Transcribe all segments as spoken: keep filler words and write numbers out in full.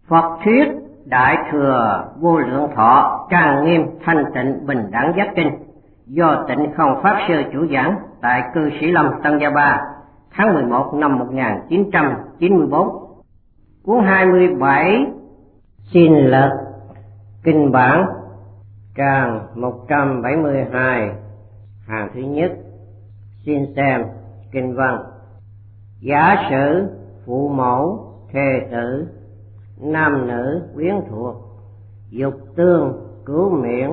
Phật thuyết Đại Thừa Vô Lượng Thọ Trang Nghiêm Thanh Tịnh Bình Đẳng Giác Kinh do Tịnh Không Pháp Sư chủ giảng tại Cư Sĩ Lâm Tân Gia Ba tháng mười một năm một nghìn chín trăm chín mươi tư. Cuốn hai mươi bảy Xin Lật Kinh Bản, trang một trăm bảy mươi hai, hàng thứ nhất. Xin xem kinh văn. Giả sử phụ mẫu, thê tử, nam nữ quyến thuộc, dục tương cứu miễn,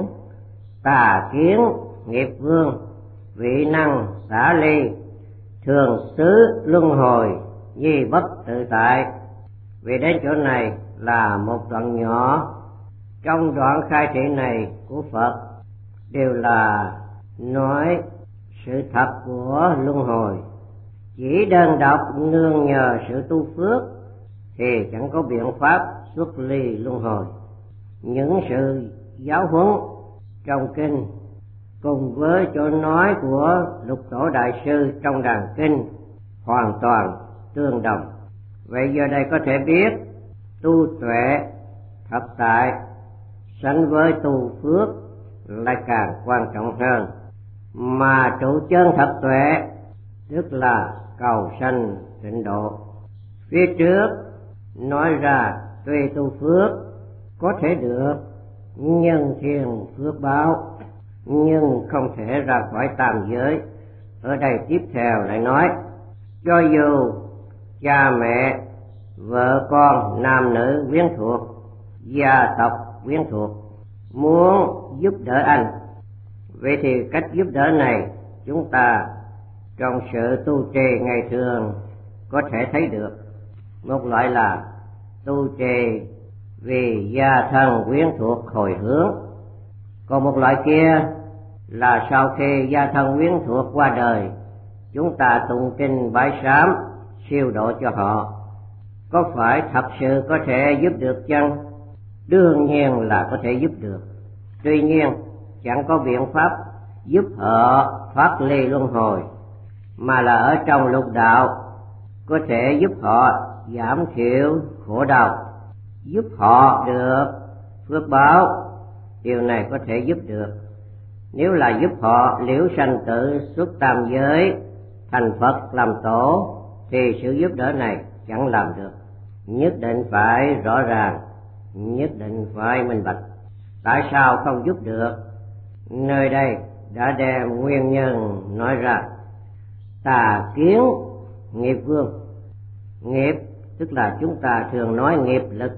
tà kiến nghiệp vương, vị năng xả ly, thường xứ luân hồi, nhi bất tự tại. Vì đến chỗ này là một đoạn nhỏ trong đoạn khai thị này của Phật, đều là nói sự thật của luân hồi. Chỉ đơn độc nương nhờ sự tu phước thì chẳng có biện pháp xuất ly luân hồi. Những sự giáo huấn trong kinh cùng với chỗ nói của Lục Tổ Đại Sư trong đàn kinh hoàn toàn tương đồng. Vậy giờ đây có thể biết tu tuệ thật tại sánh với tu phước lại càng quan trọng hơn. Mà trụ chân thật tuệ tức là cầu sanh tịnh độ. Phía trước nói ra tuy tu phước có thể được nhân thiên phước báo, nhưng không thể ra khỏi tam giới. Ở đây tiếp theo lại nói, cho dù cha mẹ, vợ con, nam nữ quyến thuộc, gia tộc quyến thuộc muốn giúp đỡ anh, vậy thì cách giúp đỡ này chúng ta trong sự tu trì ngày thường có thể thấy được. Một loại là tu trì vì gia thân quyến thuộc hồi hướng, còn một loại kia là sau khi gia thân quyến thuộc qua đời, chúng ta tụng kinh bái sám siêu độ cho họ. Có phải thật sự có thể giúp được chăng? Đương nhiên là có thể giúp được. Tuy nhiên chẳng có biện pháp giúp họ thoát ly luân hồi, mà là ở trong lục đạo có thể giúp họ giảm thiểu khổ đau, giúp họ được phước báo. Điều này có thể giúp được. Nếu là giúp họ liễu sanh tử xuất tam giới thành Phật làm tổ thì sự giúp đỡ này chẳng làm được. Nhất định phải rõ ràng, nhất định phải minh bạch. Tại sao không giúp được? Nơi đây đã đem nguyên nhân nói ra. Tà kiến nghiệp vương. Nghiệp tức là chúng ta thường nói nghiệp lực.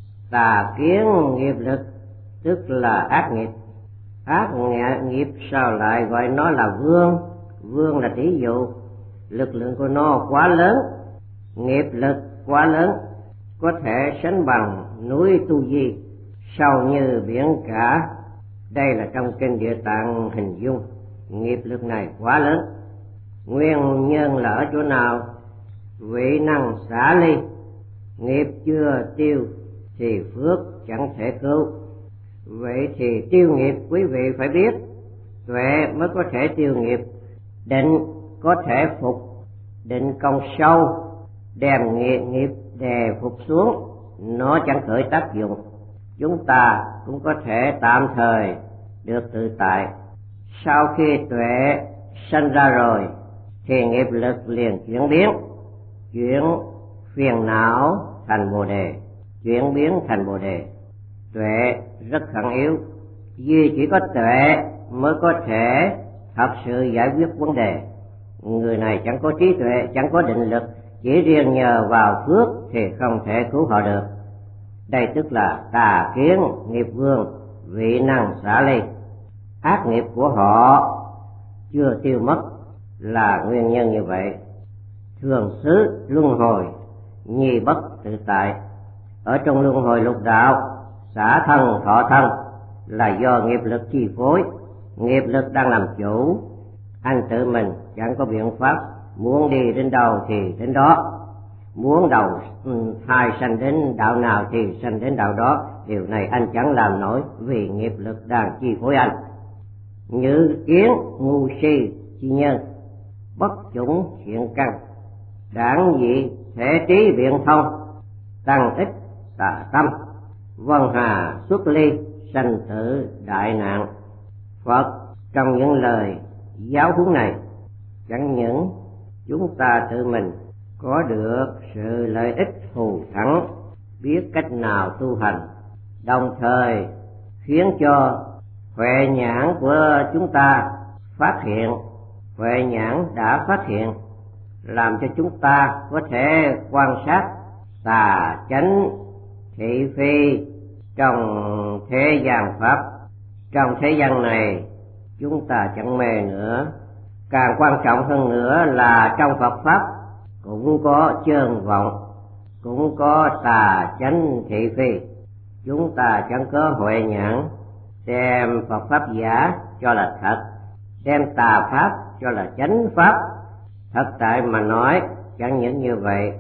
Tà kiến nghiệp lực tức là ác nghiệp. Ác nghiệp sao lại gọi nó là vương? Vương là tỷ dụ, lực lượng của nó quá lớn, nghiệp lực quá lớn, có thể sánh bằng núi Tu Di, sâu như biển cả. Đây là trong kinh Địa Tạng hình dung. Nghiệp lực này quá lớn. Nguyên nhân là ở chỗ nào? Vị năng xả ly. Nghiệp chưa tiêu thì phước chẳng thể cứu. Vậy thì tiêu nghiệp quý vị phải biết, tuệ mới có thể tiêu nghiệp. Định có thể phục, định công sâu, đem nghiệp nghiệp đè phục xuống, nó chẳng khởi tác dụng. Chúng ta cũng có thể tạm thời được tự tại. Sau khi tuệ sanh ra rồi thì nghiệp lực liền chuyển biến, chuyển phiền não thành bồ đề, chuyển biến thành bồ đề. Tuệ rất khẩn yếu, vì chỉ có tuệ mới có thể thật sự giải quyết vấn đề. Người này chẳng có trí tuệ, chẳng có định lực, chỉ riêng nhờ vào phước thì không thể cứu họ được. Đây tức là tà kiến nghiệp vương, vị năng xả ly. Ác nghiệp của họ chưa tiêu mất là nguyên nhân như vậy. Thường xứ luân hồi, nhi bất tự tại. Ở trong luân hồi lục đạo, xả thân thọ thân là do nghiệp lực chi phối. Nghiệp lực đang làm chủ, anh tự mình chẳng có biện pháp. Muốn đi đến đâu thì đến đó, muốn đầu thai sanh đến đạo nào thì sanh đến đạo đó. Điều này anh chẳng làm nổi vì nghiệp lực đang chi phối anh. Như kiến ngu si chi nhân, bất chủng thiện căn, đảng dị thể trí biện thông, tăng ích tà tâm, vân hà xuất ly, sanh tử đại nạn. Phật trong những lời giáo huấn này chẳng những chúng ta tự mình có được sự lợi ích thù thắng, biết cách nào tu hành, đồng thời khiến cho huệ nhãn của chúng ta phát hiện, huệ nhãn đã phát hiện, làm cho chúng ta có thể quan sát tà chánh thị phi trong thế gian pháp. Trong thế gian này chúng ta chẳng mê nữa. Càng quan trọng hơn nữa là trong Phật pháp cũng có chơn vọng, cũng có tà chánh thị phi. Chúng ta chẳng có huệ nhãn xem Phật pháp giả cho là thật, xem tà pháp cho là chánh pháp. Thật tại mà nói, chẳng những như vậy,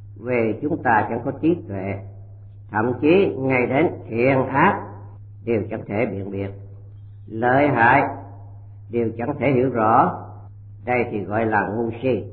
vì chúng ta chẳng có trí tuệ, thậm chí ngay đến thiện ác đều chẳng thể biện biệt, lợi hại đều chẳng thể hiểu rõ. Đây thì gọi là ngu si.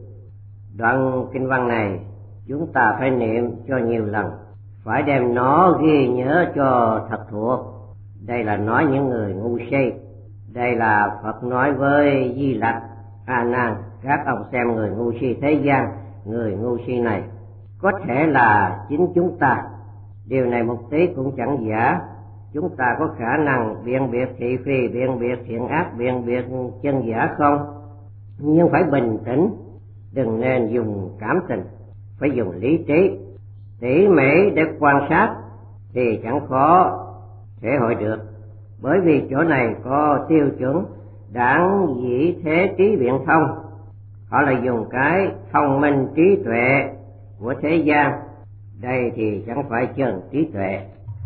Đoạn kinh văn này chúng ta phải niệm cho nhiều lần, phải đem nó ghi nhớ cho thật thuộc. Đây là nói những người ngu si. Đây là Phật nói với Di Lặc, A Nan, các ông xem người ngu si thế gian, người ngu si này có thể là chính chúng ta. Điều này một tí cũng chẳng giả. Chúng ta có khả năng biện biệt thị phi, biện biệt thiện ác, biện biệt chân giả không? Nhưng phải bình tĩnh, đừng nên dùng cảm tình, phải dùng lý trí, tỉ mỉ để quan sát thì chẳng khó thể hội được. Bởi vì chỗ này có tiêu chuẩn đẳng dĩ thế trí biện thông. Họ là dùng cái thông minh trí tuệ của thế gian. Đây thì chẳng phải chân trí tuệ.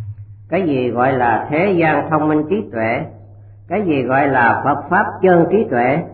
Cái gì gọi là thế gian thông minh trí tuệ? Cái gì gọi là Phật pháp chân trí tuệ?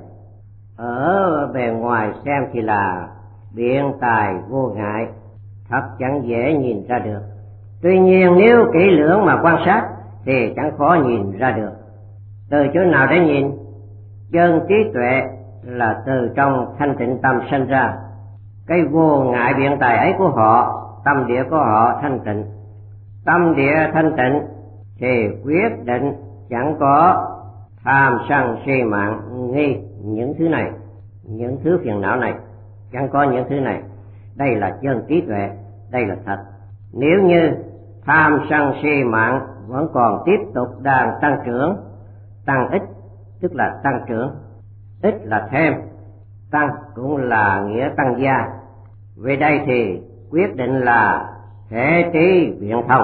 Ở bề ngoài xem thì là biện tài vô ngại, thật chẳng dễ nhìn ra được. Tuy nhiên nếu kỹ lưỡng mà quan sát thì chẳng khó nhìn ra được. Từ chỗ nào để nhìn? Chân trí tuệ là từ trong thanh tịnh tâm sanh ra. Cái vô ngại biện tài ấy của họ, tâm địa của họ thanh tịnh. Tâm địa thanh tịnh thì quyết định chẳng có tham sân si mạng nghi những thứ này, những thứ phiền não này, chẳng có những thứ này. Đây là chân trí tuệ, đây là thật. Nếu như tham sân si mạng vẫn còn tiếp tục đang tăng trưởng, tăng ít tức là tăng trưởng, ít là thêm, tăng cũng là nghĩa tăng gia. Về đây thì quyết định là thể trí biện thông.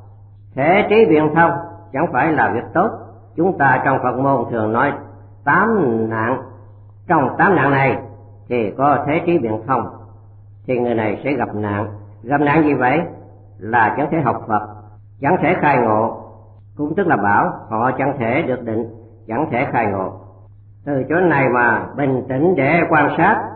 Thể trí biện thông chẳng phải là việc tốt. Chúng ta trong Phật môn thường nói tám nạn, trong tám nạn này thì có thế trí biện thông, thì người này sẽ gặp nạn. Gặp nạn gì vậy? Là chẳng thể học Phật, chẳng thể khai ngộ, cũng tức là bảo họ chẳng thể được định, chẳng thể khai ngộ. Từ chỗ này mà bình tĩnh để quan sát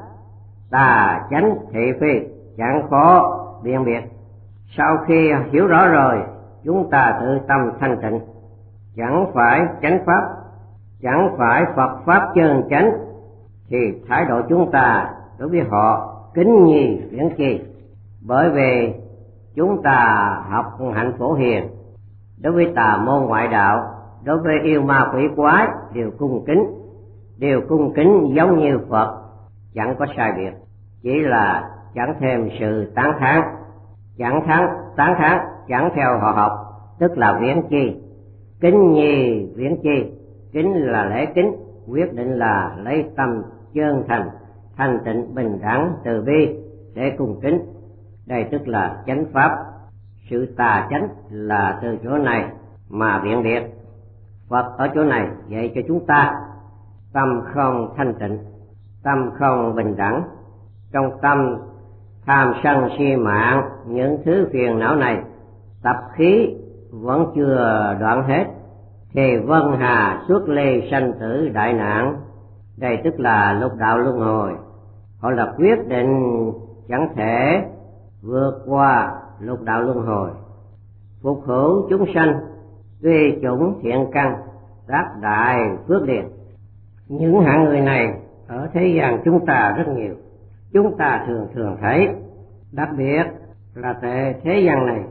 tà chánh thị phi chẳng khó biện biệt. Sau khi hiểu rõ rồi, chúng ta tự tâm thanh tịnh, chẳng phải chánh pháp, chẳng phải Phật pháp chân chánh, thì thái độ chúng ta đối với họ kính nhi viễn chi. Bởi vì chúng ta học hạnh phổ hiền, đối với tà môn ngoại đạo, đối với yêu ma quỷ quái đều cung kính, đều cung kính giống như Phật, chẳng có sai biệt, chỉ là chẳng thêm sự tán thán, chẳng thán tán thán chẳng theo họ học, tức là viễn chi. Kính nhi viễn chi, kính là lễ kính, quyết định là lấy tâm chân thành, thanh tịnh bình đẳng từ bi để cung kính. Đây tức là chánh pháp. Sự tà chánh là từ chỗ này mà biện biệt. Phật ở chỗ này dạy cho chúng ta tâm không thanh tịnh, tâm không bình đẳng. Trong tâm tham sân si mạng, những thứ phiền não này, tập khí vẫn chưa đoạn hết, thì vân hà xuất ly sanh tử đại nạn. Đây tức là lục đạo luân hồi. Họ là quyết định chẳng thể vượt qua lục đạo luân hồi, phục hữu chúng sanh, tuy chủng thiện căn, tác đại phước điền. Những hạng người này ở thế gian chúng ta rất nhiều, chúng ta thường thường thấy, đặc biệt là tại thế gian này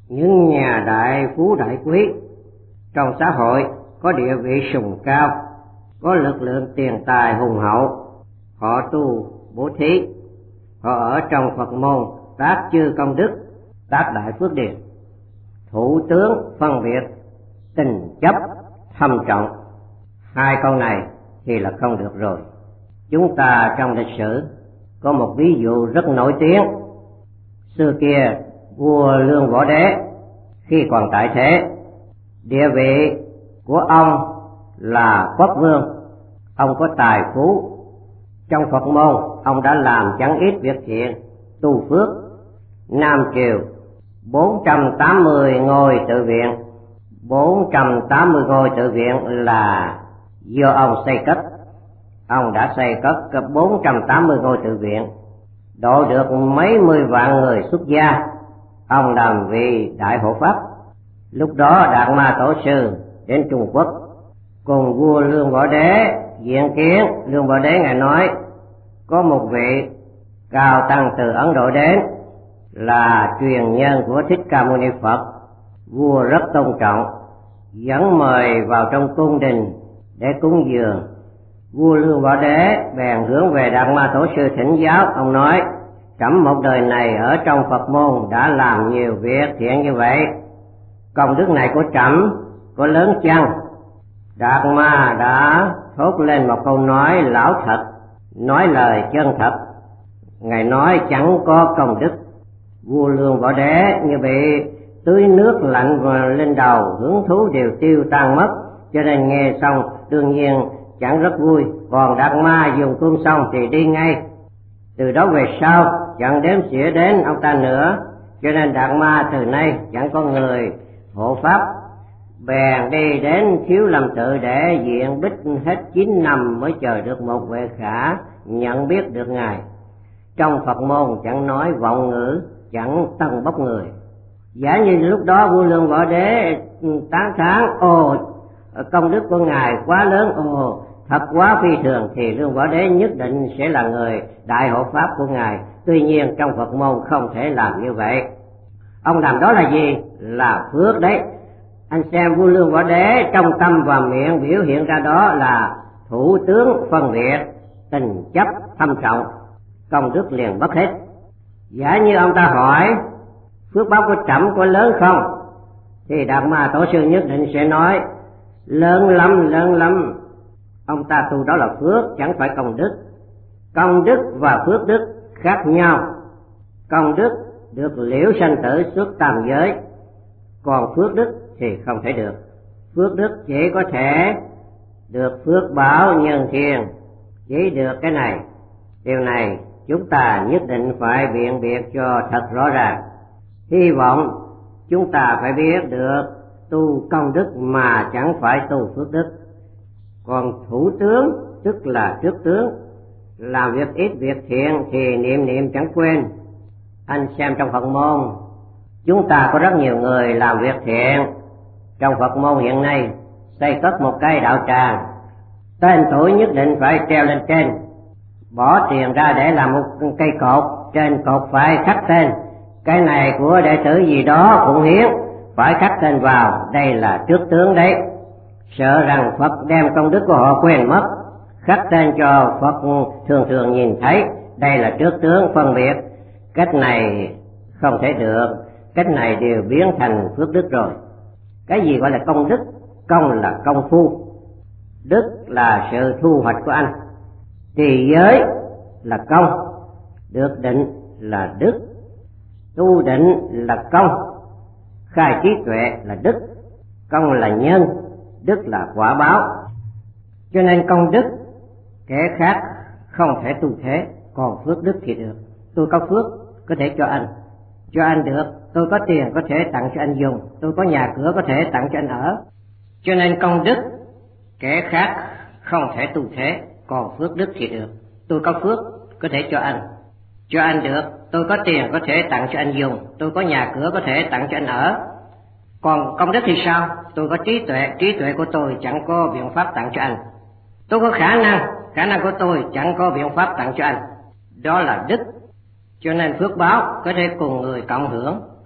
những nhà đại phú đại quý trong xã hội có địa vị sùng cao, có lực lượng tiền tài hùng hậu, họ tu bố thí, họ ở trong Phật môn tác chư công đức, tác đại phước điền. Thủ tướng phân biệt, tình chấp thâm trọng, hai câu này thì là không được rồi. Chúng ta trong lịch sử có một ví dụ rất nổi tiếng. Xưa kia vua Lương Võ Đế khi còn tại thế, địa vị của ông là quốc vương, ông có tài phú. Trong Phật môn ông đã làm chẳng ít việc thiện, tu phước. Nam triều bốn trăm tám mươi ngôi tự viện, bốn trăm tám mươi ngôi tự viện là do ông xây cất. Ông đã xây cất bốn trăm tám mươi ngôi tự viện, độ được mấy mươi vạn người xuất gia. Ông làm vị đại hộ pháp. Lúc đó Đạt Ma Tổ Sư đến Trung Quốc cùng vua Lương Võ Đế diện kiến. Lương Võ Đế ngài nói có một vị cao tăng từ Ấn Độ đến, là truyền nhân của Thích Ca Mâu Ni Phật. Vua rất tôn trọng, dẫn mời vào trong cung đình để cúng dường. Vua Lương Võ Đế bèn hướng về Đạt Ma Tổ Sư thỉnh giáo. Ông nói: trẫm một đời này ở trong Phật môn đã làm nhiều việc thiện như vậy, công đức này của trẫm có lớn chăng? Đạt Ma đã thốt lên một câu nói lão thật, nói lời chân thật. Ngài nói chẳng có công đức. Vua Lương Võ Đế như bị tưới nước lạnh vào lên đầu, hứng thú đều tiêu tan mất, cho nên nghe xong đương nhiên chẳng rất vui. Còn Đạt Ma dùng cơm xong thì đi ngay. Từ đó về sau chẳng đếm xỉa đến ông ta nữa, cho nên Đạt Ma từ nay chẳng có người hộ pháp. Bèn đi đến Thiếu Lâm Tự để diện bích hết chín năm mới chờ được một vệ khả nhận biết được ngài. Trong Phật môn chẳng nói vọng ngữ, chẳng tân bốc người. Giả như lúc đó vua Lương Võ Đế tán thán: ồ, công đức của ngài quá lớn, ồ, thật quá phi thường, thì Lương Võ Đế nhất định sẽ là người đại hộ pháp của ngài. Tuy nhiên trong Phật môn không thể làm như vậy. Ông làm đó là gì? Là phước đấy. Anh xem vua Lương Võ Đế trong tâm và miệng biểu hiện ra đó là thủ tướng phân biệt, tình chấp thâm trọng, công đức liền mất hết. Giả như ông ta hỏi phước báo của trẫm có lớn không, thì Đạt Ma Tổ Sư nhất định sẽ nói lớn lắm, lớn lắm. Ông ta tu đó là phước, chẳng phải công đức. Công đức và phước đức khác nhau. Công đức được liễu sanh tử xuất tam giới, còn phước đức thì không thể được. Phước đức chỉ có thể được phước báo nhân thiên, chỉ được cái này. Điều này chúng ta nhất định phải biện biệt cho thật rõ ràng. Hy vọng chúng ta phải biết được tu công đức mà chẳng phải tu phước đức. Còn thủ tướng tức là trước tướng, làm việc ít việc thiện thì niệm niệm chẳng quên. Anh xem trong Phật môn chúng ta có rất nhiều người làm việc thiện. Trong Phật môn hiện nay xây cất một cây đạo tràng, tên tuổi nhất định phải treo lên trên, bỏ tiền ra để làm một cây cột, trên cột phải khắc tên cái này của đệ tử gì đó phụng hiến, phải khắc tên vào, đây là trước tướng đấy. Sợ rằng Phật đem công đức của họ quên mất, khắc tên cho Phật thường thường nhìn thấy, đây là trước tướng phân biệt. Cách này không thể được, cách này đều biến thành phước đức rồi. Cái gì gọi là công đức? Công là công phu, đức là sự thu hoạch của anh. Trì giới là công, được định là đức, tu định là công, khai trí tuệ là đức. Công là nhân, đức là quả báo. Cho nên công đức kẻ khác không thể tu thế, còn phước đức thì được. Tôi có phước có thể cho anh, cho anh được. Tôi có tiền có thể tặng cho anh dùng, tôi có nhà cửa có thể tặng cho anh ở. Cho nên công đức kẻ khác không thể tu thế, còn phước đức thì được. Tôi có phước có thể cho anh, cho anh được. Tôi có tiền có thể tặng cho anh dùng, tôi có nhà cửa có thể tặng cho anh ở. Còn công đức thì sao? Tôi có trí tuệ, trí tuệ của tôi chẳng có biện pháp tặng cho anh. Tôi có khả năng, khả năng của tôi chẳng có biện pháp tặng cho anh. Đó là đức. Cho nên phước báo có thể cùng người cộng hưởng.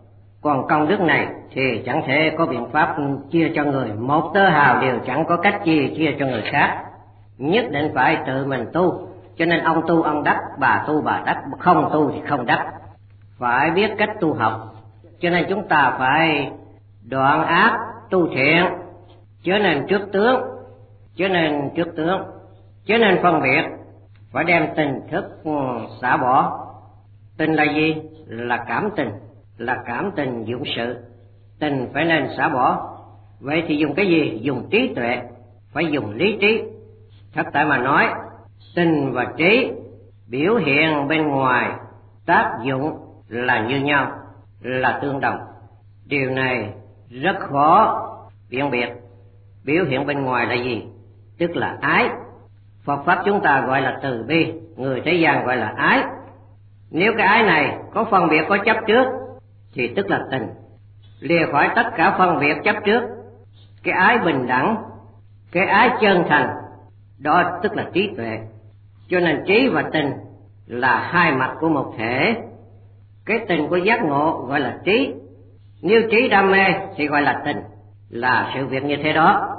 Còn công đức này thì chẳng thể có biện pháp chia cho người, một tơ hào đều chẳng có cách chia chia cho người khác, nhất định phải tự mình tu. Cho nên ông tu ông đắc, bà tu bà đắc, không tu thì không đắc. Phải biết cách tu học. Cho nên chúng ta phải đoạn ác tu thiện, trở nên trước tướng, trở nên trước tướng, trở nên phân biệt, phải đem tình thức xả bỏ. Tình là gì? Là cảm tình, là cảm tình dụng sự. Tình phải nên xả bỏ. Vậy thì dùng cái gì? Dùng trí tuệ, phải dùng lý trí. Thật tại mà nói, tình và trí biểu hiện bên ngoài tác dụng là như nhau, là tương đồng. Điều này rất khó biện biệt. Biểu hiện bên ngoài là gì? Tức là ái. Phật pháp chúng ta gọi là từ bi, người thế gian gọi là ái. Nếu cái ái này có phân biệt, có chấp trước thì tức là tình. Lìa khỏi tất cả phân biệt chấp trước, cái ái bình đẳng, cái ái chân thành, đó tức là trí tuệ. Cho nên trí và tình là hai mặt của một thể. Cái tình của giác ngộ gọi là trí, nếu trí đam mê thì gọi là tình, là sự việc như thế đó.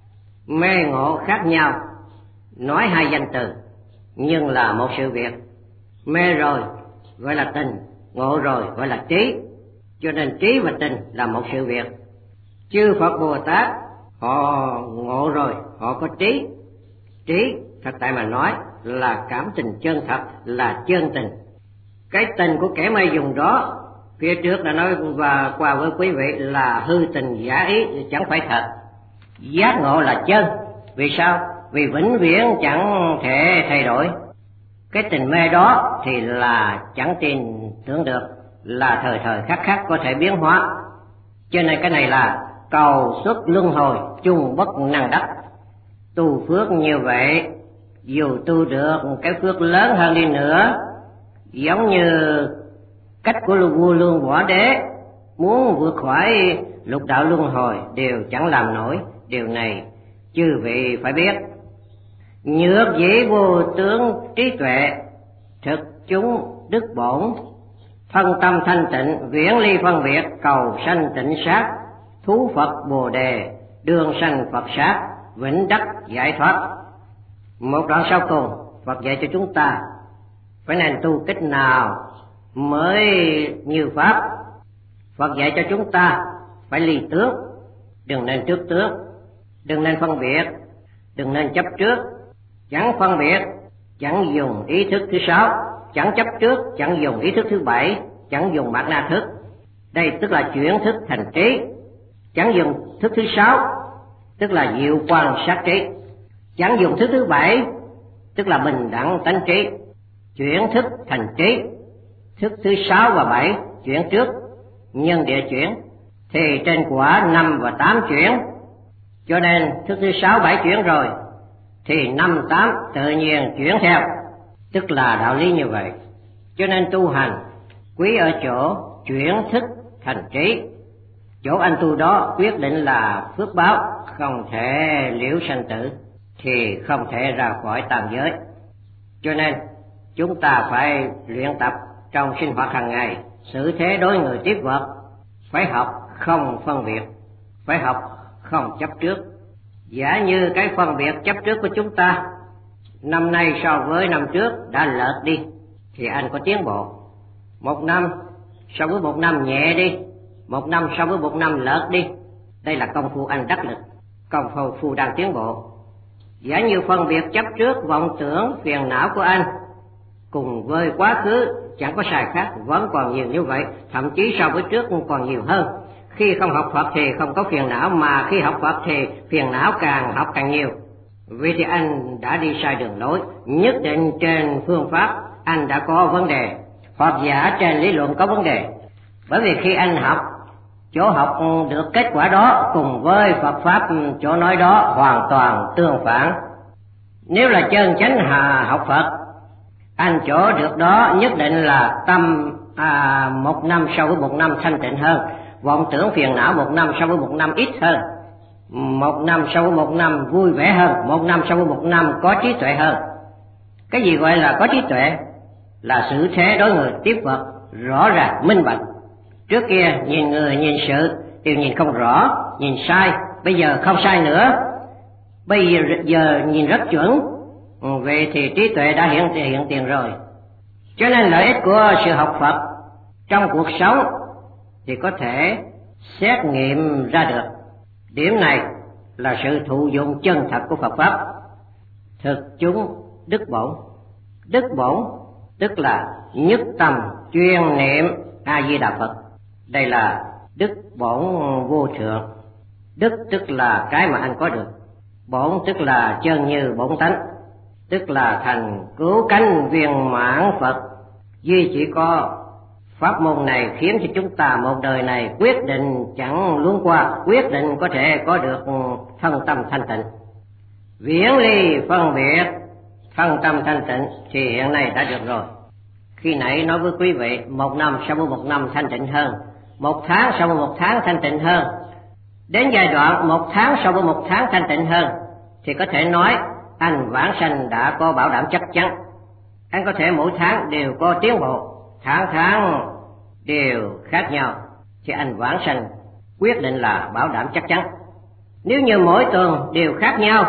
Mê ngộ khác nhau, nói hai danh từ nhưng là một sự việc. Mê rồi gọi là tình, ngộ rồi gọi là trí. Cho nên trí và tình là một sự việc. Chư Phật Bồ Tát họ ngộ rồi, họ có trí. Trí thật tại mà nói là cảm tình chân thật, là chân tình. Cái tình của kẻ mê dùng đó, phía trước đã nói và qua với quý vị là hư tình giả ý, chẳng phải thật. Giác ngộ là chân. Vì sao? Vì vĩnh viễn chẳng thể thay đổi. Cái tình mê đó thì là chẳng tin tưởng được, là thời thời khắc khắc có thể biến hóa. Cho nên cái này là cầu xuất luân hồi, chung bất năng đắc. Tu phước như vậy, dù tu được cái phước lớn hơn đi nữa, giống như cách của vua Lương Võ Đế, muốn vượt khỏi lục đạo luân hồi đều chẳng làm nổi. Điều này chư vị phải biết. Nhược dĩ vô tướng trí tuệ, thực chúng đức bổn, thân tâm thanh tịnh, viễn ly phân biệt, cầu sanh tịnh sát, thú Phật Bồ Đề, đường sanh Phật sát, vĩnh đắc giải thoát. Một đoạn sau cùng, Phật dạy cho chúng ta phải nên tu cách nào mới như pháp. Phật dạy cho chúng ta phải ly tướng, đừng nên trước tướng, đừng nên phân biệt, đừng nên chấp trước. Chẳng phân biệt, chẳng dùng ý thức thứ sáu, chẳng chấp trước, chẳng dùng ý thức thứ bảy, chẳng dùng bát na thức. Đây tức là chuyển thức thành trí. Chẳng dùng thức thứ sáu, tức là diệu quan sát trí. Chẳng dùng thức thứ bảy, tức là bình đẳng tánh trí. Chuyển thức thành trí. Thức thứ sáu và bảy chuyển trước, nhân địa chuyển, thì trên quả năm và tám chuyển. Cho nên thức thứ sáu bảy chuyển rồi thì năm tám tự nhiên chuyển theo, tức là đạo lý như vậy. Cho nên tu hành quý ở chỗ chuyển thức thành trí. Chỗ anh tu đó quyết định là phước báo, không thể liễu sanh tử, thì không thể ra khỏi tam giới. Cho nên chúng ta phải luyện tập trong sinh hoạt hàng ngày, xử thế đối người tiếp vật. Phải học không phân biệt, phải học không chấp trước. Giả như cái phân biệt chấp trước của chúng ta năm nay so với năm trước đã lệch đi, thì anh có tiến bộ. Một năm so với một năm nhẹ đi, một năm so với một năm lệch đi, đây là công phu anh đắc lực, công phu phu đang tiến bộ. Giả như phân biệt chấp trước vọng tưởng phiền não của anh cùng với quá khứ chẳng có sai khác, vẫn còn nhiều như vậy, thậm chí so với trước còn nhiều hơn. Khi không học Phật thì không có phiền não, mà khi học Phật thì phiền não càng học càng nhiều. Vì thì anh đã đi sai đường lối, nhất định trên phương pháp anh đã có vấn đề, hoặc giả trên lý luận có vấn đề. Bởi vì khi anh học, chỗ học được kết quả đó cùng với Phật pháp chỗ nói đó hoàn toàn tương phản. Nếu là chân chánh hà học Phật, anh chỗ được đó nhất định là tâm à, một năm so với một năm thanh tịnh hơn, vọng tưởng phiền não một năm so với một năm ít hơn, một năm so với một năm vui vẻ hơn, một năm so với một năm có trí tuệ hơn. Cái gì gọi là có trí tuệ? Là xử thế đối người tiếp vật rõ ràng minh bạch, Trước kia nhìn người nhìn sự đều nhìn không rõ, nhìn sai, bây giờ không sai nữa, bây giờ, giờ nhìn rất chuẩn. Vậy thì trí tuệ đã hiện hiện tiền rồi. Cho nên lợi ích của sự học Phật trong cuộc sống thì có thể xét nghiệm ra được. Điểm này là sự thụ dụng chân thật của Phật pháp. Thực chúng đức bổn. Đức bổn tức là nhất tâm chuyên niệm A Di Đà Phật. Đây là đức bổn vô thượng. Đức tức là cái mà anh có được, bổn tức là chân như bổn tánh, tức là thành cứu cánh viên mãn Phật. Duy chỉ có pháp môn này khiến cho chúng ta một đời này quyết định chẳng luống qua, quyết định có thể có được thân tâm thanh tịnh, viễn ly phân biệt, thân tâm thanh tịnh thì hiện nay đã được rồi. Khi nãy nói với quý vị, một năm sau một năm thanh tịnh hơn, một tháng sau một tháng thanh tịnh hơn, đến giai đoạn một tháng sau một tháng thanh tịnh hơn, thì có thể nói anh vãng sanh đã có bảo đảm chắc chắn. Anh có thể mỗi tháng đều có tiến bộ, tháng tháng đều khác nhau, thì anh vãng sanh quyết định là bảo đảm chắc chắn. Nếu như mỗi tuần đều khác nhau,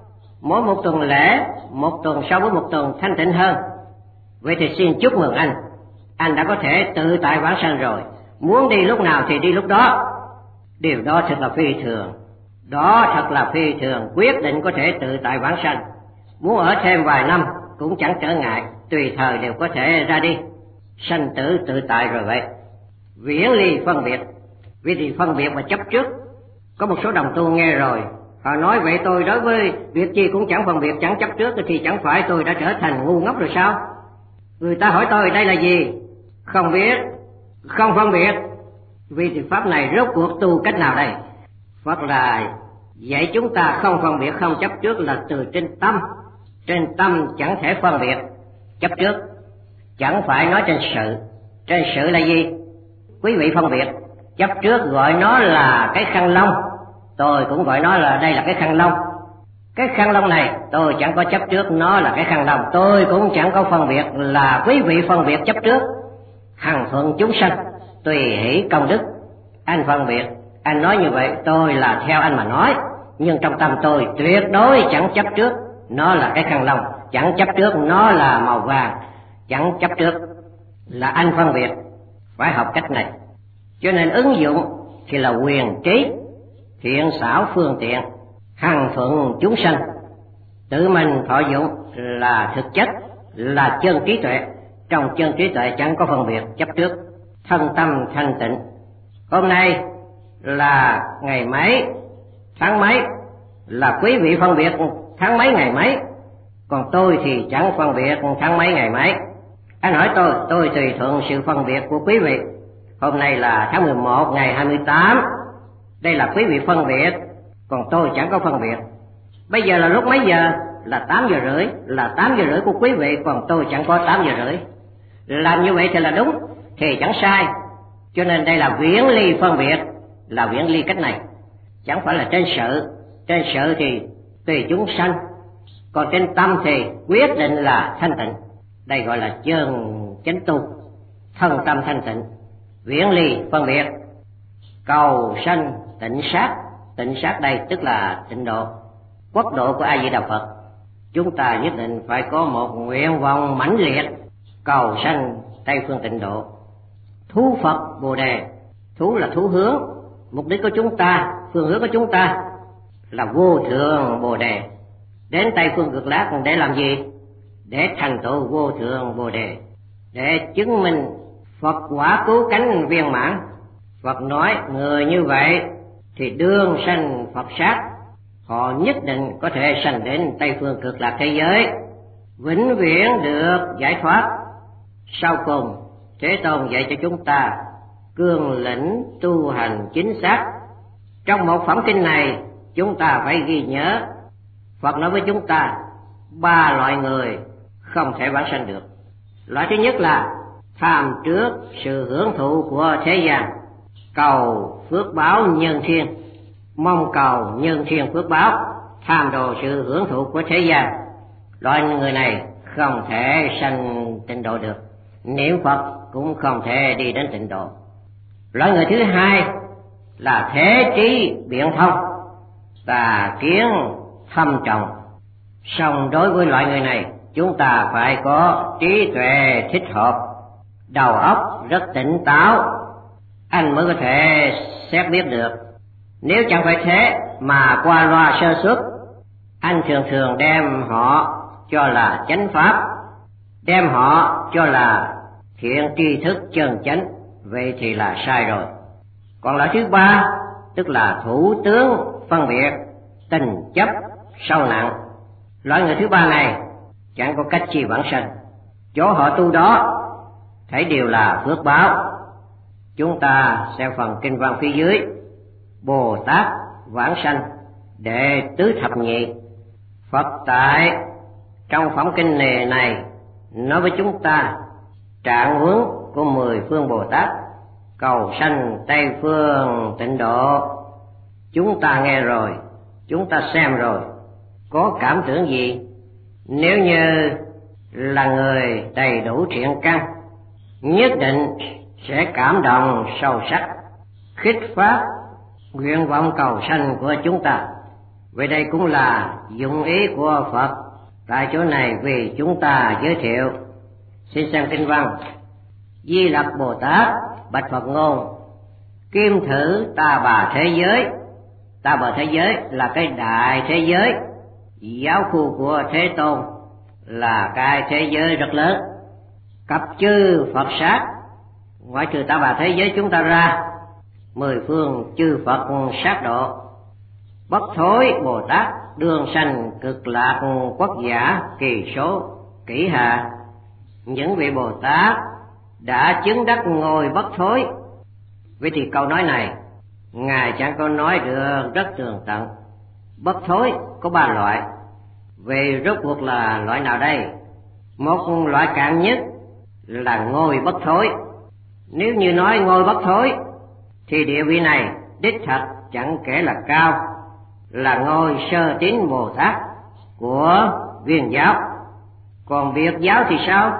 mỗi một tuần lễ, một tuần sau với một tuần thanh tịnh hơn, vậy thì xin chúc mừng anh, anh đã có thể tự tại vãng sanh rồi, muốn đi lúc nào thì đi lúc đó. Điều đó thật là phi thường, đó thật là phi thường, quyết định có thể tự tại vãng sanh. Muốn ở thêm vài năm cũng chẳng trở ngại, tùy thời đều có thể ra đi, sanh tử tự tại rồi vậy. Viễn ly phân biệt. Vì thì phân biệt và chấp trước, có một số đồng tu nghe rồi, họ nói vậy tôi đối với việc gì cũng chẳng phân biệt, chẳng chấp trước, thì chẳng phải tôi đã trở thành ngu ngốc rồi sao? Người ta hỏi tôi đây là gì? Không biết, không phân biệt. Vì thì pháp này rốt cuộc tu cách nào đây? Phật là dạy chúng ta không phân biệt, không chấp trước là từ trên tâm. Trên tâm chẳng thể phân biệt, chấp trước. Chẳng phải nói trên sự. Trên sự là gì? Quý vị phân biệt, chấp trước gọi nó là cái khăn lông, tôi cũng gọi nó là đây là cái khăn lông. Cái khăn lông này tôi chẳng có chấp trước nó là cái khăn lông, tôi cũng chẳng có phân biệt là quý vị phân biệt chấp trước. Hằng thuận chúng sanh, tùy hỷ công đức. Anh phân biệt, anh nói như vậy tôi là theo anh mà nói, nhưng trong tâm tôi tuyệt đối chẳng chấp trước nó là cái khăn lông, chẳng chấp trước nó là màu vàng, chẳng chấp trước là anh phân biệt. Phải học cách này. Cho nên ứng dụng thì là quyền trí, thiện xảo phương tiện, hằng thuận chúng sanh. Tự mình thọ dụng là thực chất, là chân trí tuệ. Trong chân trí tuệ chẳng có phân biệt chấp trước, thân tâm thanh tịnh. Hôm nay là ngày mấy, tháng mấy, là quý vị phân biệt tháng mấy ngày mấy, còn tôi thì chẳng phân biệt tháng mấy ngày mấy. Anh hỏi tôi, tôi tùy thuận sự phân biệt của quý vị. Hôm nay là tháng mười một ngày hai mươi tám, đây là quý vị phân biệt, còn tôi chẳng có phân biệt. Bây giờ là lúc mấy giờ? Là tám giờ rưỡi, là tám giờ rưỡi của quý vị, còn tôi chẳng có tám giờ rưỡi. Làm như vậy thì là đúng, thì chẳng sai. Cho nên đây là viễn ly phân biệt, là viễn ly cách này. Chẳng phải là trên sự, trên sự thì tùy chúng sanh, còn trên tâm thì quyết định là thanh tịnh. Đây gọi là chân chánh tu, thân tâm thanh tịnh. Viễn ly phân biệt, cầu sanh tịnh sát. Tịnh sát đây tức là tịnh độ, quốc độ của A Di Đà Phật. Chúng ta nhất định phải có một nguyện vọng mãnh liệt, cầu sanh Tây phương tịnh độ. Thú Phật Bồ Đề, thú là thú hướng, mục đích của chúng ta, phương hướng của chúng ta là vô thượng Bồ Đề. Đến Tây phương Cực Lạc để làm gì? Để thành tựu vô thượng Bồ Đề, để chứng minh Phật quả cứu cánh viên mãn. Phật nói người như vậy thì đương sanh Phật sát, họ nhất định có thể sanh đến Tây phương Cực Lạc thế giới, vĩnh viễn được giải thoát. Sau cùng Thế Tôn dạy cho chúng ta cương lĩnh tu hành chính xác. Trong một phẩm kinh này chúng ta phải ghi nhớ, Phật nói với chúng ta ba loại người không thể vãng sanh được. Loại thứ nhất là tham trước sự hưởng thụ của thế gian, cầu phước báo nhân thiên, mong cầu nhân thiên phước báo, tham đồ sự hưởng thụ của thế gian. Loại người này không thể sanh tịnh độ được, niệm Phật cũng không thể đi đến tịnh độ. Loại người thứ hai là thế trí biện thông, tà kiến thâm trọng. Song đối với loại người này, chúng ta phải có trí tuệ thích hợp, đầu óc rất tỉnh táo, anh mới có thể xét biết được. Nếu chẳng phải thế mà qua loa sơ suất, anh thường thường đem họ cho là chánh pháp, đem họ cho là thiện tri thức chân chánh, vậy thì là sai rồi. Còn loại thứ ba, tức là thủ tướng phân biệt, tình chấp sâu nặng. Loại người thứ ba này chẳng có cách chi vãng sanh, chỗ họ tu đó thấy đều là phước báo. Chúng ta xem phần kinh văn phía dưới, Bồ Tát vãng sanh đệ tứ thập nhị. Phật tại trong phẩm kinh này này nói với chúng ta trạng huống của mười phương Bồ Tát cầu sanh Tây phương tịnh độ. Chúng ta nghe rồi, chúng ta xem rồi, có cảm tưởng gì? Nếu như là người đầy đủ thiện căn, nhất định sẽ cảm động sâu sắc, khích phát nguyện vọng cầu sanh của chúng ta. Vậy đây cũng là dụng ý của Phật tại chỗ này vì chúng ta giới thiệu. Xin xem kinh văn. Di Lặc Bồ Tát bạch Phật ngôn: kim thử ta bà thế giới. Ta bà thế giới là cái đại thế giới, giáo khu của Thế Tôn là cái thế giới rất lớn. Cập chư Phật sát, ngoại trừ ta bà thế giới chúng ta ra, mười phương chư Phật sát độ. Bất thối Bồ Tát đương sanh cực lạc quốc giả kỳ số kỷ hà. Những vị Bồ Tát đã chứng đắc ngôi bất thối. Vậy thì câu nói này Ngài chẳng có nói được rất tường tận. Bất thối có ba loại, về rốt cuộc là loại nào đây? Một loại cạn nhất là ngôi bất thối. Nếu như nói ngôi bất thối thì địa vị này đích thật chẳng kể là cao, là ngôi sơ tín Bồ Tát của Viên giáo. Còn Biệt giáo thì sao?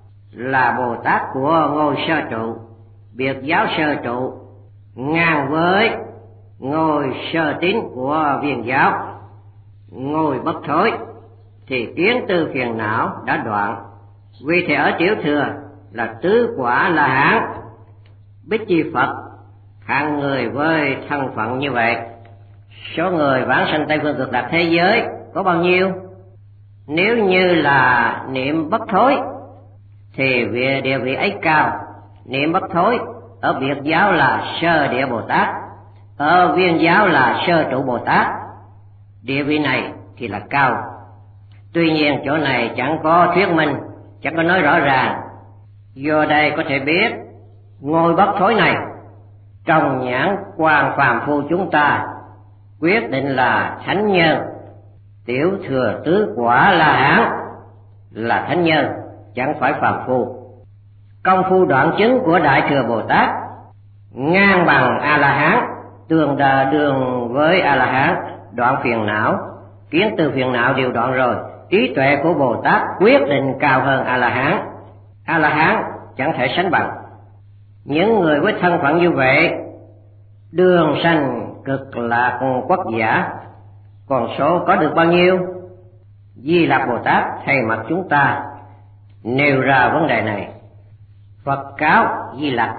Là Bồ Tát của ngôi sơ trụ. Biệt giáo sơ trụ ngang với ngôi sơ tín của Viên giáo. Ngôi bất thối thì kiến tư phiền não đã đoạn. Vì thế ở tiểu thừa là tứ quả La Hán, Bích Chi Phật hạng người với thân phận như vậy. Số người vãng sanh Tây phương cực lạc thế giới có bao nhiêu? Nếu như là niệm bất thối thì về địa vị ấy cao. Niệm bất thối ở Biệt giáo là sơ địa Bồ Tát, ở Viên giáo là sơ trụ Bồ Tát. Địa vị này thì là cao. Tuy nhiên chỗ này chẳng có thuyết minh, chẳng có nói rõ ràng. Do đây có thể biết ngôi bất thối này trong nhãn quan phàm phu chúng ta quyết định là thánh nhân. Tiểu thừa tứ quả La Hán là thánh nhân, chẳng phải phàm phu. Công phu đoạn chứng của Đại thừa Bồ Tát ngang bằng A La Hán, tương đà đường với A La Hán, đoạn phiền não, kiến tư phiền não đều đoạn rồi. Trí tuệ của Bồ Tát quyết định cao hơn A La Hán. A La Hán chẳng thể sánh bằng. Những người với thân phận như vậy đường sanh cực lạc quốc giả. Còn số có được bao nhiêu? Di Lặc Bồ Tát thay mặt chúng ta nêu ra vấn đề này. Phật cáo Di Lặc: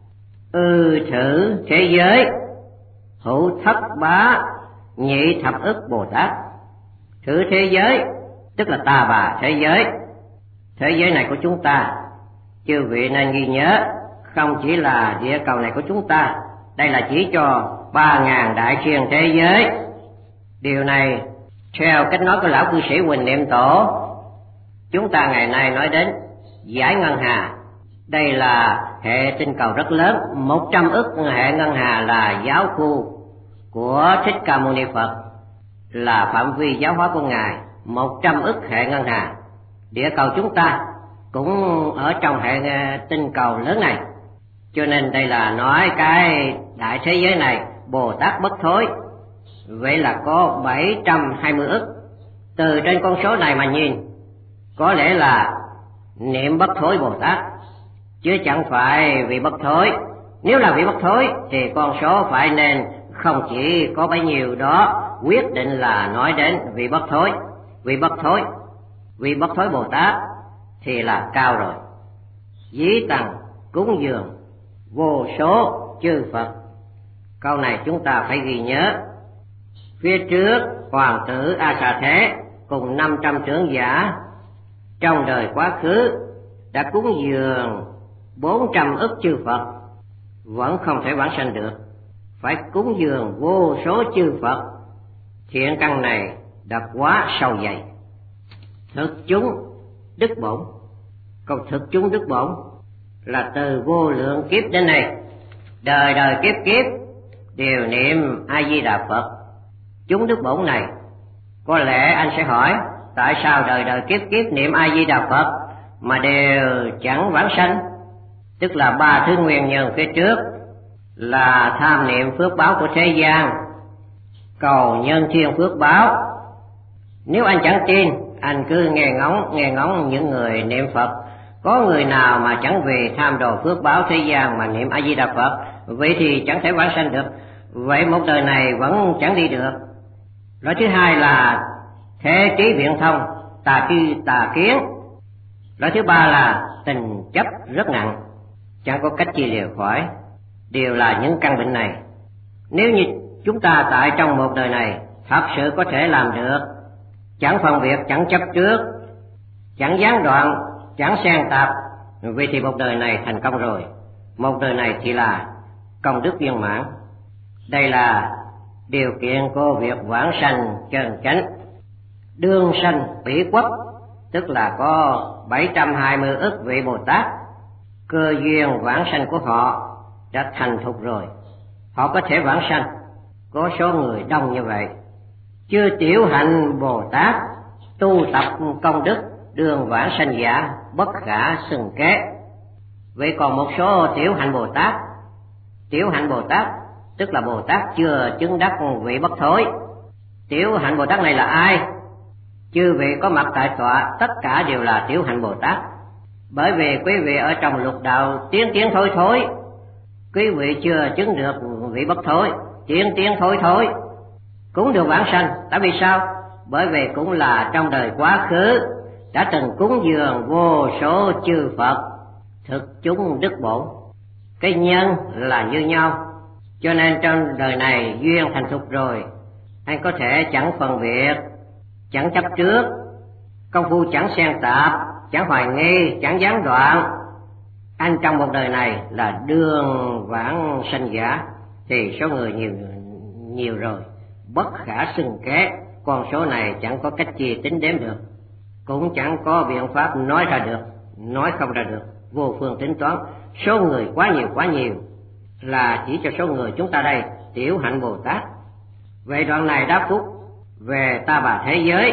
ư thử thế giới hữu thất bá nhị thập ức Bồ Tát. Thử thế giới tức là ta bà thế giới. Thế giới này của chúng ta, chư vị nên ghi nhớ, không chỉ là địa cầu này của chúng ta, đây là chỉ cho ba ngàn đại thiên thế giới. Điều này theo cách nói của lão cư sĩ Huỳnh Niệm Tổ. Chúng ta ngày nay nói đến giải ngân hà, đây là hệ tinh cầu rất lớn. Một trăm ức hệ ngân hà là giáo khu của Thích Ca Mâu Ni Phật, là phạm vi giáo hóa của Ngài. Một trăm ức hệ ngân hà. Địa cầu chúng ta cũng ở trong hệ tinh cầu lớn này. Cho nên đây là nói cái đại thế giới này Bồ Tát bất thối. Vậy là có bảy trăm hai mươi ức. Từ trên con số này mà nhìn, có lẽ là niệm bất thối Bồ Tát, chứ chẳng phải vì bất thối. Nếu là vị bất thối thì con số phải nên không chỉ có bấy nhiêu đó, quyết định là nói đến vị bất thối. Vị bất thối, vị bất thối Bồ Tát thì là cao rồi. Dí tằng cúng dường vô số chư Phật. Câu này chúng ta phải ghi nhớ. Phía trước hoàng tử A Xà Thế cùng năm trăm trưởng giả trong đời quá khứ đã cúng dường bốn trăm ức chư Phật, vẫn không thể vãng sanh được, phải cúng dường vô số chư Phật. Thiện căn này đã quá sâu dày. Thực chúng đức bổn. Câu thực chúng đức bổn là từ vô lượng kiếp đến nay, đời đời kiếp kiếp đều niệm A Di Đà Phật. Chúng đức bổn này, có lẽ anh sẽ hỏi, tại sao đời đời kiếp kiếp niệm A Di Đà Phật mà đều chẳng vãng sanh? Tức là ba thứ nguyên nhân phía trước là tham niệm phước báo của thế gian, cầu nhân thiên phước báo. Nếu anh chẳng tin, anh cứ nghe ngóng nghe ngóng những người niệm Phật, có người nào mà chẳng vì tham đồ phước báo thế gian mà niệm A Di Đà Phật, vậy thì chẳng thể vãng sanh được, vậy một đời này vẫn chẳng đi được. Loại thứ hai là thế trí viễn thông, tà tri tà kiến. Loại thứ ba là tình chấp rất nặng, chẳng có cách chi liệu khỏi. Đều là những căn bệnh này. Nếu như chúng ta tại trong một đời này thật sự có thể làm được, chẳng phân biệt, chẳng chấp trước, chẳng gián đoạn, chẳng xen tạp, vì thì một đời này thành công rồi. Một đời này thì là công đức viên mãn. Đây là điều kiện của việc vãng sanh chân chánh. Đương sanh bỉ quốc, tức là có bảy trăm hai mươi ức vị Bồ Tát, cơ duyên vãng sanh của họ đã thành thục rồi, họ có thể vãng sanh. Có số người đông như vậy, chưa tiểu hạnh Bồ Tát tu tập công đức đường vãng sanh giả bất khả xưng kế. Vậy còn một số tiểu hạnh Bồ Tát, tiểu hạnh Bồ Tát tức là Bồ Tát chưa chứng đắc vị bất thối. Tiểu hạnh Bồ Tát này là ai? Chư vị có mặt tại tọa tất cả đều là tiểu hạnh Bồ Tát. Bởi vì quý vị ở trong lục đạo tiến tiến thối thối, quý vị chưa chứng được vị bất thối, tiến tiến thối thối cũng được vãng sanh. Tại vì sao? Bởi vì cũng là trong đời quá khứ đã từng cúng dường vô số chư Phật, thực chúng đức bổn. Cái nhân là như nhau, cho nên trong đời này duyên thành thục rồi, anh có thể chẳng phân biệt, chẳng chấp trước, công phu chẳng xen tạp, chẳng hoài nghi, chẳng gián đoạn. Anh trong một đời này là đường vãng sanh giả, thì số người nhiều nhiều rồi, bất khả xưng kế. Con số này chẳng có cách chi tính đếm được, cũng chẳng có biện pháp nói ra được, nói không ra được, vô phương tính toán. Số người quá nhiều quá nhiều, là chỉ cho số người chúng ta đây, tiểu hạnh Bồ Tát. Vậy đoạn này đáp phúc về ta bà thế giới.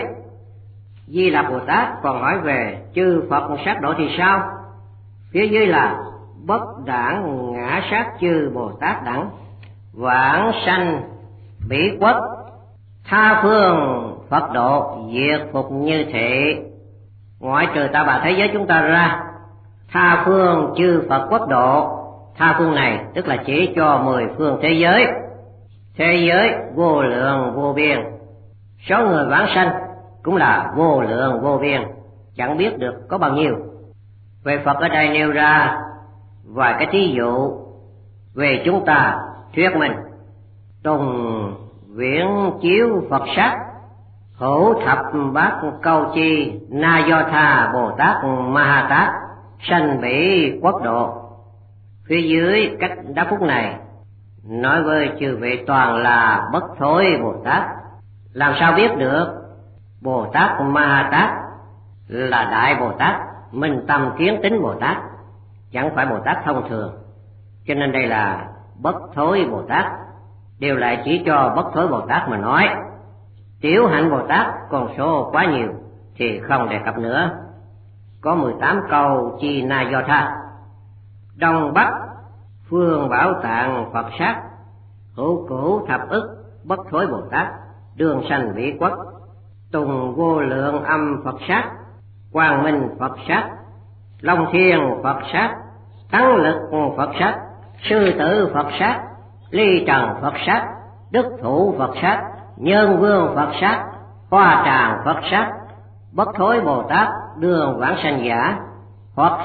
Di Lặc Bồ Tát còn hỏi về chư Phật sát độ thì sao? Phía dưới là bất đảng ngã sát chư Bồ Tát đẳng, vãng sanh bỉ quốc, tha phương Phật độ diệt phục như thị. Ngoại trừ ta bà thế giới chúng ta ra, tha phương chư Phật quốc độ. Tha phương này tức là chỉ cho mười phương thế giới. Thế giới vô lượng vô biên, số người vãng sanh cũng là vô lượng vô biên, chẳng biết được có bao nhiêu. Về Phật ở đây nêu ra vài cái thí dụ về chúng ta thuyết minh. Tùng viễn chiếu Phật sắc, hữu thập bát câu chi, na do tha Bồ Tát Ma Ha Tát, sanh bỉ quốc độ. Phía dưới cách đáp phúc này nói với chư vị toàn là bất thối Bồ Tát. Làm sao biết được? Bồ Tát Ma Ha Tát là Đại Bồ Tát, minh tâm kiến tính Bồ Tát, chẳng phải Bồ Tát thông thường. Cho nên đây là bất thối Bồ Tát, đều lại chỉ cho bất thối Bồ Tát mà nói. Tiểu hạnh Bồ Tát con số quá nhiều thì không đề cập nữa. Có mười tám câu chi na do tha. Đông Bắc phương bảo tạng Phật sát, hữu cửu thập ức bất thối Bồ Tát, đương sanh bỉ quốc. Tùng vô lượng âm Phật sát, quang minh Phật sát, long thiên Phật sát, thắng lực Phật sát, sư tử Phật sát, ly trần Phật sát, đức thủ Phật sát, nhân vương Phật sát, hoa tràng Phật sát, bất thối Bồ Tát đường vãng sanh giả, hoặc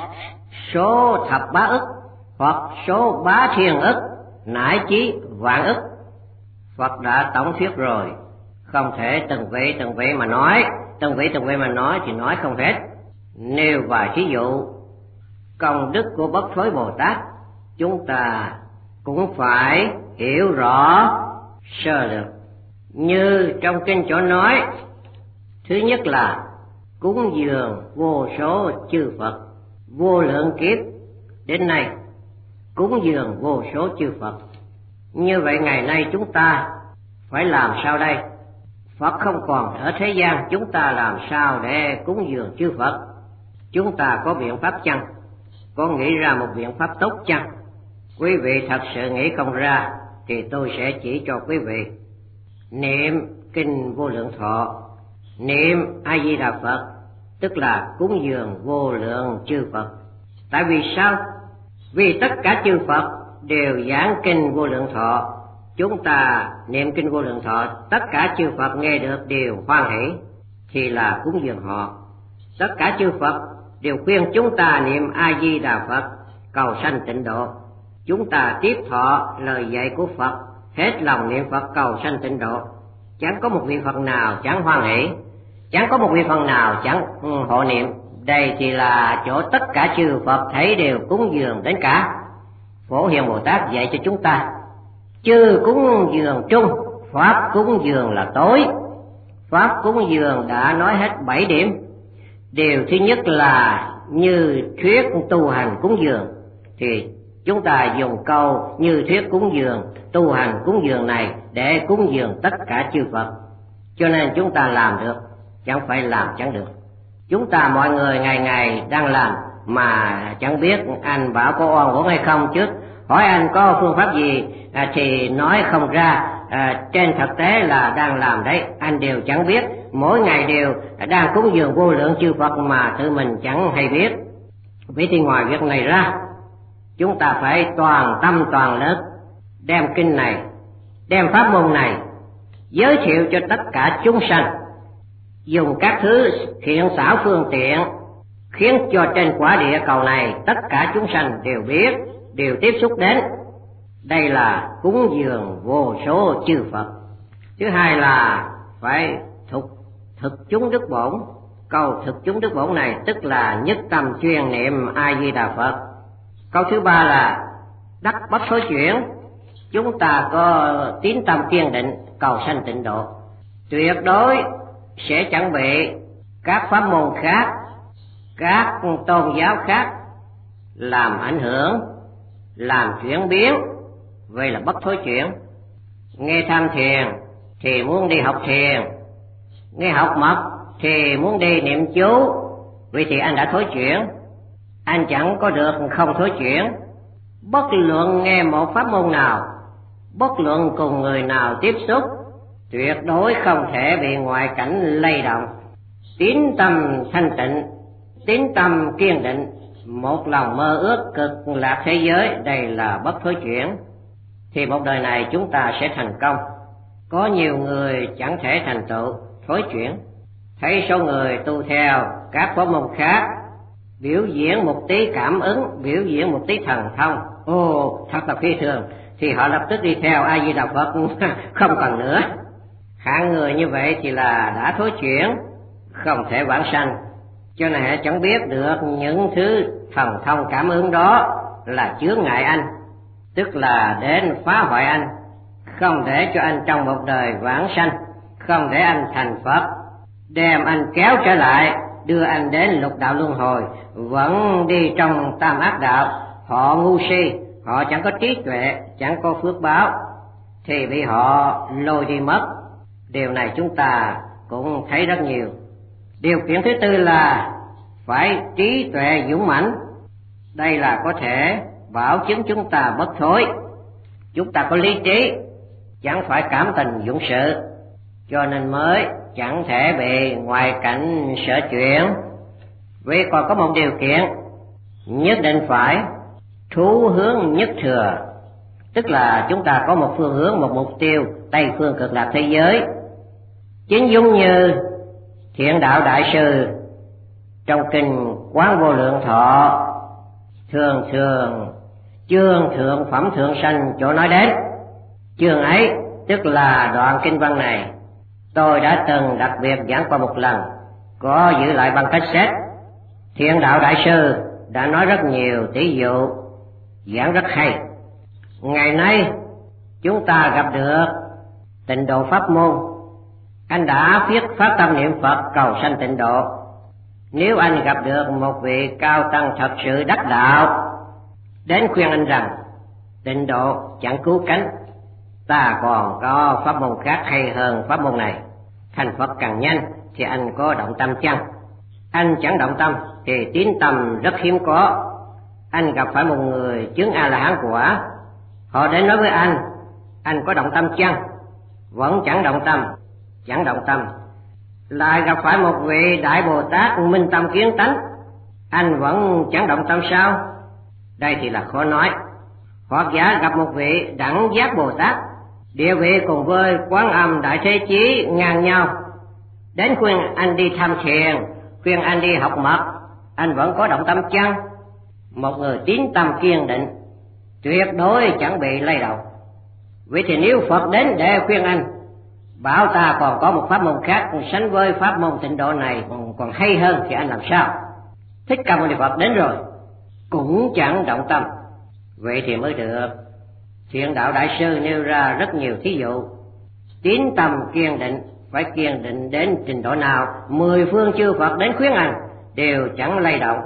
số thập bá ức, hoặc số bá thiên ức, nải chí vạn ức. Phật đã tổng thuyết rồi, không thể từng vị từng vị mà nói, từng vị từng vị mà nói thì nói không hết. Nêu vài ví dụ, công đức của bất thối Bồ Tát chúng ta cũng phải hiểu rõ sơ lược. Như trong kinh chỗ nói, thứ nhất là cúng dường vô số chư Phật, vô lượng kiếp đến nay cúng dường vô số chư Phật. Như vậy ngày nay chúng ta phải làm sao đây? Phật không còn ở thế gian, chúng ta làm sao để cúng dường chư Phật? Chúng ta có biện pháp chăng? Có nghĩ ra một biện pháp tốt chăng? Quý vị thật sự nghĩ không ra thì tôi sẽ chỉ cho quý vị. Niệm kinh Vô Lượng Thọ, niệm A Di Đà Phật, tức là cúng dường vô lượng chư Phật. Tại vì sao? Vì tất cả chư Phật đều giảng kinh Vô Lượng Thọ. Chúng ta niệm kinh Vô Lượng Thọ, tất cả chư Phật nghe được đều hoan hỷ, thì là cúng dường họ. Tất cả chư Phật đều khuyên chúng ta niệm A Di Đà Phật cầu sanh tịnh độ. Chúng ta tiếp thọ lời dạy của Phật, hết lòng niệm Phật cầu sanh tịnh độ. Chẳng có một vị Phật nào chẳng hoan hỷ, chẳng có một vị Phật nào chẳng hộ niệm. Đây thì là chỗ tất cả chư Phật thấy đều cúng dường đến cả. Phổ Hiền Bồ Tát dạy cho chúng ta, chư cúng dường chung, pháp cúng dường là tối. Pháp cúng dường đã nói hết bảy điểm. Điều thứ nhất là như thuyết tu hành cúng dường, thì chúng ta dùng câu như thuyết cúng dường, tu hành cúng dường này để cúng dường tất cả chư Phật. Cho nên chúng ta làm được, chẳng phải làm chẳng được. Chúng ta mọi người ngày ngày đang làm mà chẳng biết anh bảo có oan uổng hay không. Trước hỏi anh có phương pháp gì à, thì nói không ra. À, trên thực tế là đang làm đấy, anh đều chẳng biết. Mỗi ngày đều đang cúng dường vô lượng chư Phật mà tự mình chẳng hay biết. Vậy thì ngoài việc này ra, chúng ta phải toàn tâm toàn lực đem kinh này, đem pháp môn này giới thiệu cho tất cả chúng sanh, dùng các thứ thiện xảo phương tiện khiến cho trên quả địa cầu này tất cả chúng sanh đều biết, đều tiếp xúc đến. Đây là cúng dường vô số chư Phật. Thứ hai là phải thực, thực chúng đức bổn. Câu thực chúng đức bổn này tức là nhất tâm chuyên niệm A Di Đà Phật. Câu thứ ba là đắc bất thối chuyển. Chúng ta có tín tâm kiên định cầu sanh tịnh độ, tuyệt đối sẽ chẳng bị các pháp môn khác, các tôn giáo khác làm ảnh hưởng, làm chuyển biến. Vậy là bất thối chuyển. Nghe tham thiền thì muốn đi học thiền, nghe học mật thì muốn đi niệm chú. Vì thì anh đã thối chuyển. Anh chẳng có được không thối chuyển. Bất luận nghe một pháp môn nào, bất luận cùng người nào tiếp xúc, tuyệt đối không thể bị ngoại cảnh lay động. Tín tâm thanh tịnh, tín tâm kiên định, một lòng mơ ước cực lạc thế giới, đây là bất thối chuyển. Thì một đời này chúng ta sẽ thành công. Có nhiều người chẳng thể thành tựu thối chuyển. Thấy số người tu theo các pháp môn khác, biểu diễn một tí cảm ứng, biểu diễn một tí thần thông, ồ thật là phi thường, thì họ lập tức đi theo A Di Đà Phật không cần nữa. Hạng người như vậy thì là đã thối chuyển, không thể vãng sanh. Cho nên họ chẳng biết được những thứ thần thông cảm ứng đó là chướng ngại anh, tức là đến phá hoại anh, không để cho anh trong một đời vãng sanh, không để anh thành Phật, đem anh kéo trở lại, đưa anh đến lục đạo luân hồi, vẫn đi trong tam ác đạo. Họ ngu si, họ chẳng có trí tuệ, chẳng có phước báo, thì bị họ lôi đi mất. Điều này chúng ta cũng thấy rất nhiều. Điều kiện thứ tư là phải trí tuệ dũng mãnh. Đây là có thể bảo chứng chúng ta bất thối. Chúng ta có lý trí, chẳng phải cảm tình dũng sự, cho nên mới chẳng thể bị ngoại cảnh sở chuyển. Vì còn có một điều kiện nhất định phải Thú hướng nhất thừa, tức là chúng ta có một phương hướng, một mục tiêu, Tây phương cực lạc thế giới. Chính giống như Thiện Đạo Đại Sư trong kinh Quán Vô Lượng Thọ thường thường chương thượng phẩm thượng sanh chỗ nói đến. Chương ấy tức là đoạn kinh văn này tôi đã từng đặc biệt giảng qua một lần, có giữ lại băng cassette. Thiện Đạo Đại Sư đã nói rất nhiều tỷ dụ, giảng rất hay. Ngày nay chúng ta gặp được Tịnh Độ pháp môn, anh đã viết phát tâm niệm Phật cầu sanh tịnh độ. Nếu anh gặp được một vị cao tăng thật sự đắc đạo đến khuyên anh rằng tịnh độ chẳng cứu cánh, ta còn có pháp môn khác hay hơn pháp môn này, thành Phật càng nhanh, thì anh có động tâm chăng? Anh chẳng động tâm thì tín tâm rất hiếm có. Anh gặp phải một người chứng A La Hán quả, họ đến nói với anh, anh có động tâm chăng? Vẫn chẳng động tâm, chẳng động tâm. Lại gặp phải một vị Đại Bồ Tát minh tâm kiến tánh, anh vẫn chẳng động tâm sao? Đây thì là khó nói. Hoặc giả gặp một vị Đẳng Giác Bồ Tát, địa vị cùng với Quán Âm Đại Thế Chí ngang nhau, đến khuyên anh đi tham thiền, khuyên anh đi học mật, anh vẫn có động tâm chăng? Một người tín tâm kiên định tuyệt đối chẳng bị lay động. Vậy thì nếu Phật đến để khuyên anh, bảo ta còn có một pháp môn khác sánh với pháp môn tịnh độ này còn, còn hay hơn, thì anh làm sao? Thích Ca Mâu Ni Phật đến rồi cũng chẳng động tâm. Vậy thì mới được. Thiện Đạo Đại Sư nêu ra rất nhiều thí dụ. Tín tâm kiên định, phải kiên định đến trình độ nào, mười phương chư Phật đến khuyên anh đều chẳng lay động.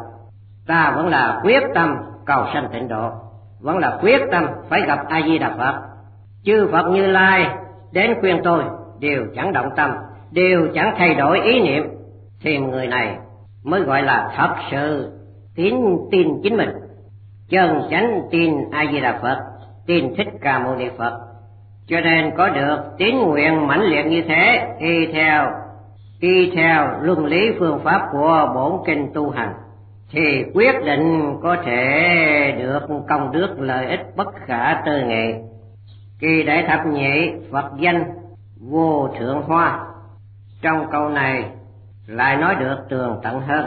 Ta vẫn là quyết tâm cầu sanh tịnh độ, vẫn là quyết tâm phải gặp A Di Đà Phật. Chư Phật Như Lai đến khuyên tôi đều chẳng động tâm, đều chẳng thay đổi ý niệm, thì người này mới gọi là thật sự tín tin chính mình, chân chánh tin A Di Đà Phật, tin Thích Ca Mâu Ni Phật. Cho nên có được tín nguyện mãnh liệt như thế, y theo y theo luân lý phương pháp của bổn kinh tu hành, thì quyết định có thể được công đức lợi ích bất khả tư nghị. Kỳ Đệ Thập Nhị Phật danh Vô Thượng Hoa, trong câu này lại nói được tường tận hơn.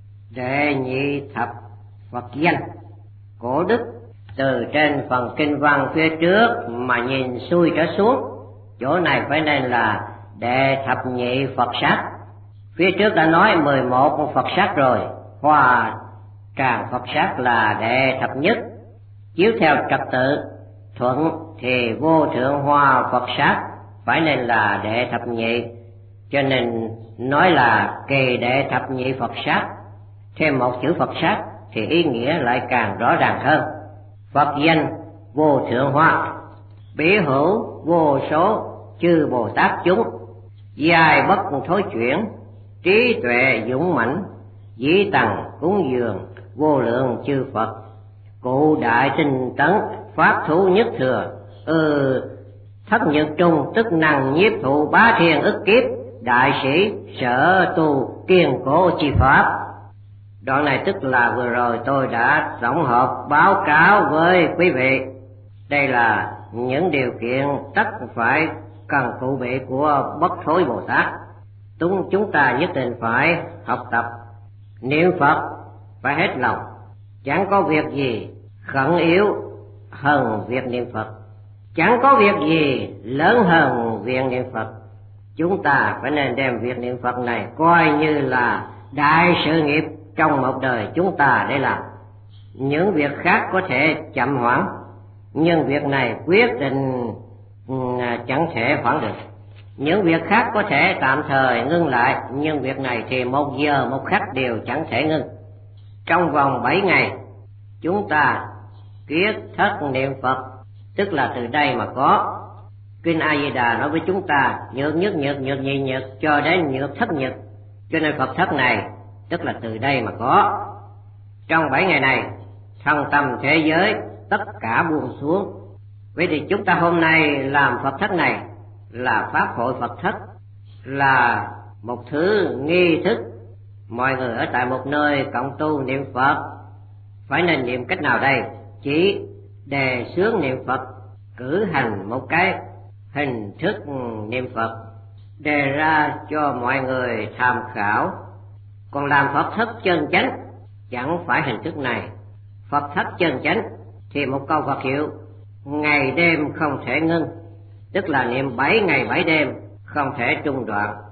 Đệ nhị thập Phật danh, cổ đức từ trên phần kinh văn phía trước mà nhìn xuôi trở xuống, chỗ này phải nên là đệ thập nhị Phật sát. Phía trước đã nói mười một Phật sát rồi, Hoa Tràng Phật sát là đệ thập nhất. Chiếu theo trật tự thuận thì Vô Thượng Hoa Phật sát phải nên là đệ thập nhị, cho nên nói là kỳ đệ thập nhị Phật sát. Thêm một chữ Phật sát thì ý nghĩa lại càng rõ ràng hơn. Phật danh Vô Thượng Hoa, bỉ hữu vô số chư Bồ Tát chúng, dài bất thối chuyển, trí tuệ dũng mãnh, dĩ tầng cúng dường vô lượng chư Phật, cụ đại tinh tấn, pháp thú nhất thừa, ừ thất nhật trung tức năng nhiếp thụ bá thiên ức kiếp, đại sĩ sở tu kiên cố chi pháp. Đoạn này tức là vừa rồi tôi đã tổng hợp báo cáo với quý vị. Đây là những điều kiện tất phải cần cụ bị của Bất Thối Bồ Tát. Chúng, chúng ta nhất định phải học tập niệm Phật phải hết lòng, chẳng có việc gì khẩn yếu hơn việc niệm Phật, chẳng có việc gì lớn hơn việc niệm Phật. Chúng ta phải nên đem việc niệm Phật này coi như là đại sự nghiệp trong một đời chúng ta để làm. Những việc khác có thể chậm hoãn, nhưng việc này quyết định chẳng thể hoãn được. Những việc khác có thể tạm thời ngưng lại, nhưng việc này thì một giờ một khắc đều chẳng thể ngưng. Trong vòng bảy ngày chúng ta kiết thất niệm Phật, tức là từ đây mà có. Kinh A Di Đà nói với chúng ta nhược nhất nhược nhược nhị nhược cho đến nhược thất nhược, cho nên Phật thất này tức là từ đây mà có. Trong bảy ngày này thân tâm thế giới tất cả buông xuống. Vậy thì chúng ta hôm nay làm Phật thất này là pháp hội Phật thất, là một thứ nghi thức. Mọi người ở tại một nơi cộng tu niệm Phật, phải nên niệm cách nào đây? chỉ đề xướng niệm Phật, cử hành một cái hình thức niệm Phật đề ra cho mọi người tham khảo. Còn làm Phật thất chân chánh chẳng phải hình thức này. Phật thất chân chánh thì một câu Phật hiệu ngày đêm không thể ngưng, tức là niệm bảy ngày bảy đêm không thể trung đoạn.